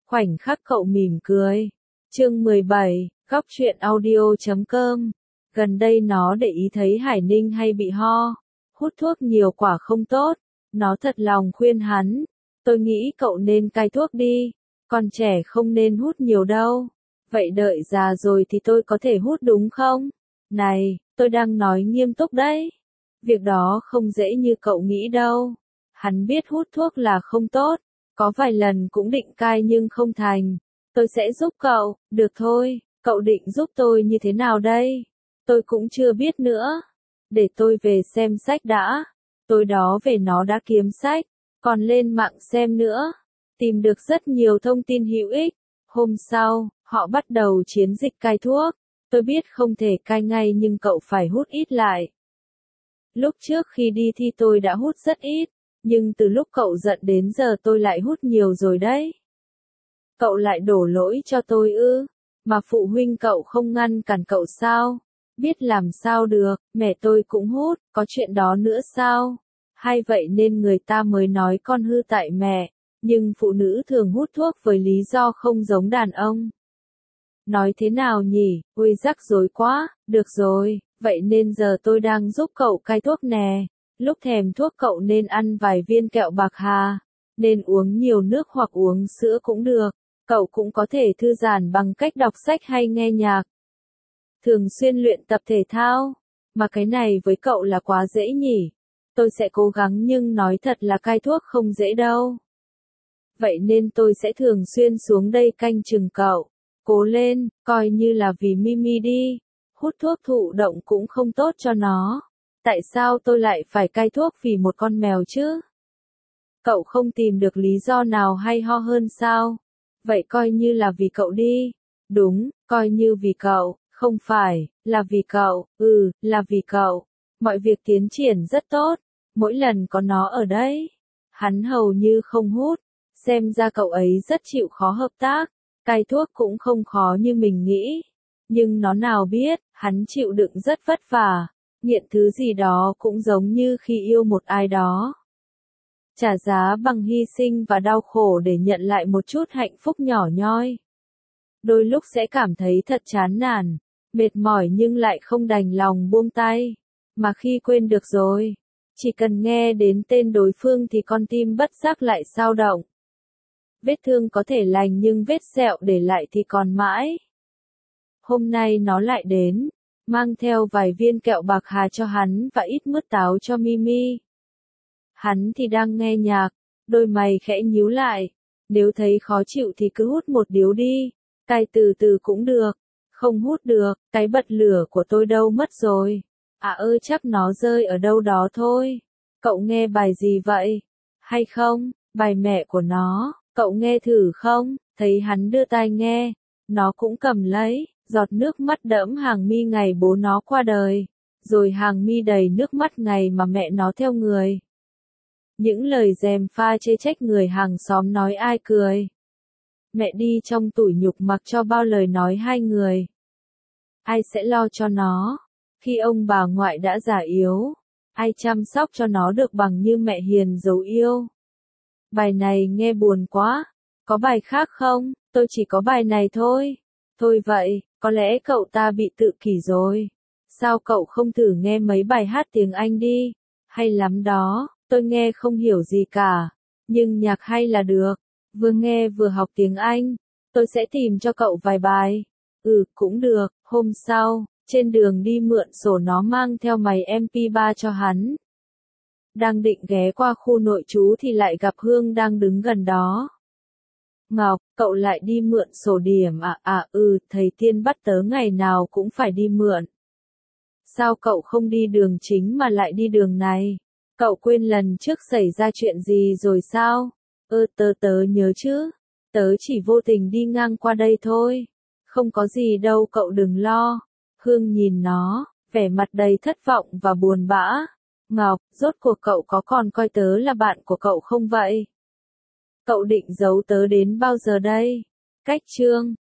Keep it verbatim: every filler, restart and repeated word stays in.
Khoảnh khắc cậu mỉm cười. Chương mười bảy, góc truyện audio chấm com. Gần đây nó để ý thấy Hải Ninh hay bị ho, hút thuốc nhiều quả không tốt. Nó thật lòng khuyên hắn, tôi nghĩ cậu nên cai thuốc đi, còn trẻ không nên hút nhiều đâu. Vậy đợi già rồi thì tôi có thể hút đúng không? Này, tôi đang nói nghiêm túc đấy. Việc đó không dễ như cậu nghĩ đâu. Hắn biết hút thuốc là không tốt, có vài lần cũng định cai nhưng không thành. Tôi sẽ giúp cậu, được thôi, cậu định giúp tôi như thế nào đây? Tôi cũng chưa biết nữa. Để tôi về xem sách đã. Tối đó về nó đã kiếm sách, còn lên mạng xem nữa. Tìm được rất nhiều thông tin hữu ích. Hôm sau, họ bắt đầu chiến dịch cai thuốc. Tôi biết không thể cai ngay nhưng cậu phải hút ít lại. Lúc trước khi đi thi tôi đã hút rất ít, nhưng từ lúc cậu giận đến giờ tôi lại hút nhiều rồi đấy. Cậu lại đổ lỗi cho tôi ư? Mà phụ huynh cậu không ngăn cản cậu sao? Biết làm sao được, mẹ tôi cũng hút, có chuyện đó nữa sao? Hay vậy nên người ta mới nói con hư tại mẹ, nhưng phụ nữ thường hút thuốc với lý do không giống đàn ông. Nói thế nào nhỉ, ui rắc rối quá, được rồi, vậy nên giờ tôi đang giúp cậu cai thuốc nè. Lúc thèm thuốc cậu nên ăn vài viên kẹo bạc hà, nên uống nhiều nước hoặc uống sữa cũng được. Cậu cũng có thể thư giãn bằng cách đọc sách hay nghe nhạc. Thường xuyên luyện tập thể thao, mà cái này với cậu là quá dễ nhỉ. Tôi sẽ cố gắng nhưng nói thật là cai thuốc không dễ đâu. Vậy nên tôi sẽ thường xuyên xuống đây canh chừng cậu. Cố lên, coi như là vì Mimi đi. Hút thuốc thụ động cũng không tốt cho nó. Tại sao tôi lại phải cai thuốc vì một con mèo chứ? Cậu không tìm được lý do nào hay ho hơn sao? Vậy coi như là vì cậu đi. Đúng, coi như vì cậu, không phải, là vì cậu, ừ, là vì cậu. Mọi việc tiến triển rất tốt, mỗi lần có nó ở đấy. Hắn hầu như không hút, xem ra cậu ấy rất chịu khó hợp tác. Cai thuốc cũng không khó như mình nghĩ. Nhưng nó nào biết, hắn chịu đựng rất vất vả. Nghiện thứ gì đó cũng giống như khi yêu một ai đó. Trả giá bằng hy sinh và đau khổ để nhận lại một chút hạnh phúc nhỏ nhoi. Đôi lúc sẽ cảm thấy thật chán nản, mệt mỏi nhưng lại không đành lòng buông tay. Mà khi quên được rồi, chỉ cần nghe đến tên đối phương thì con tim bất giác lại dao động. Vết thương có thể lành nhưng vết sẹo để lại thì còn mãi. Hôm nay nó lại đến, mang theo vài viên kẹo bạc hà cho hắn và ít mứt táo cho Mimi. Hắn thì đang nghe nhạc, đôi mày khẽ nhíu lại. Nếu thấy khó chịu thì cứ hút một điếu đi, cai từ từ cũng được. Không hút được, cái bật lửa của tôi đâu mất rồi? À ơi chắc nó rơi ở đâu đó thôi. Cậu nghe bài gì vậy? Hay không, bài mẹ của nó, cậu nghe thử không? Thấy hắn đưa tai nghe, nó cũng cầm lấy, giọt nước mắt đẫm hàng mi ngày bố nó qua đời. Rồi hàng mi đầy nước mắt ngày mà mẹ nó theo người. Những lời gièm pha chê trách người hàng xóm nói ai cười. Mẹ đi trong tủi nhục mặc cho bao lời nói hai người. Ai sẽ lo cho nó, khi ông bà ngoại đã già yếu? Ai chăm sóc cho nó được bằng như mẹ hiền dấu yêu? Bài này nghe buồn quá, có bài khác không? Tôi chỉ có bài này thôi. Thôi vậy, có lẽ cậu ta bị tự kỷ rồi. Sao cậu không thử nghe mấy bài hát tiếng Anh đi? Hay lắm đó. Tôi nghe không hiểu gì cả, nhưng nhạc hay là được. Vừa nghe vừa học tiếng Anh. Tôi sẽ tìm cho cậu vài bài. Ừ, cũng được. Hôm sau, trên đường đi mượn sổ nó mang theo máy em pê ba cho hắn. Đang định ghé qua khu nội trú thì lại gặp Hương đang đứng gần đó. Ngọc, cậu lại đi mượn sổ điểm à? À ừ, thầy Tiên bắt tớ ngày nào cũng phải đi mượn. Sao cậu không đi đường chính mà lại đi đường này? Cậu quên lần trước xảy ra chuyện gì rồi sao? Ơ tớ tớ nhớ chứ. Tớ chỉ vô tình đi ngang qua đây thôi. Không có gì đâu cậu đừng lo. Hương nhìn nó, vẻ mặt đầy thất vọng và buồn bã. Ngọc, rốt cuộc cậu có còn coi tớ là bạn của cậu không vậy? Cậu định giấu tớ đến bao giờ đây? Cách chương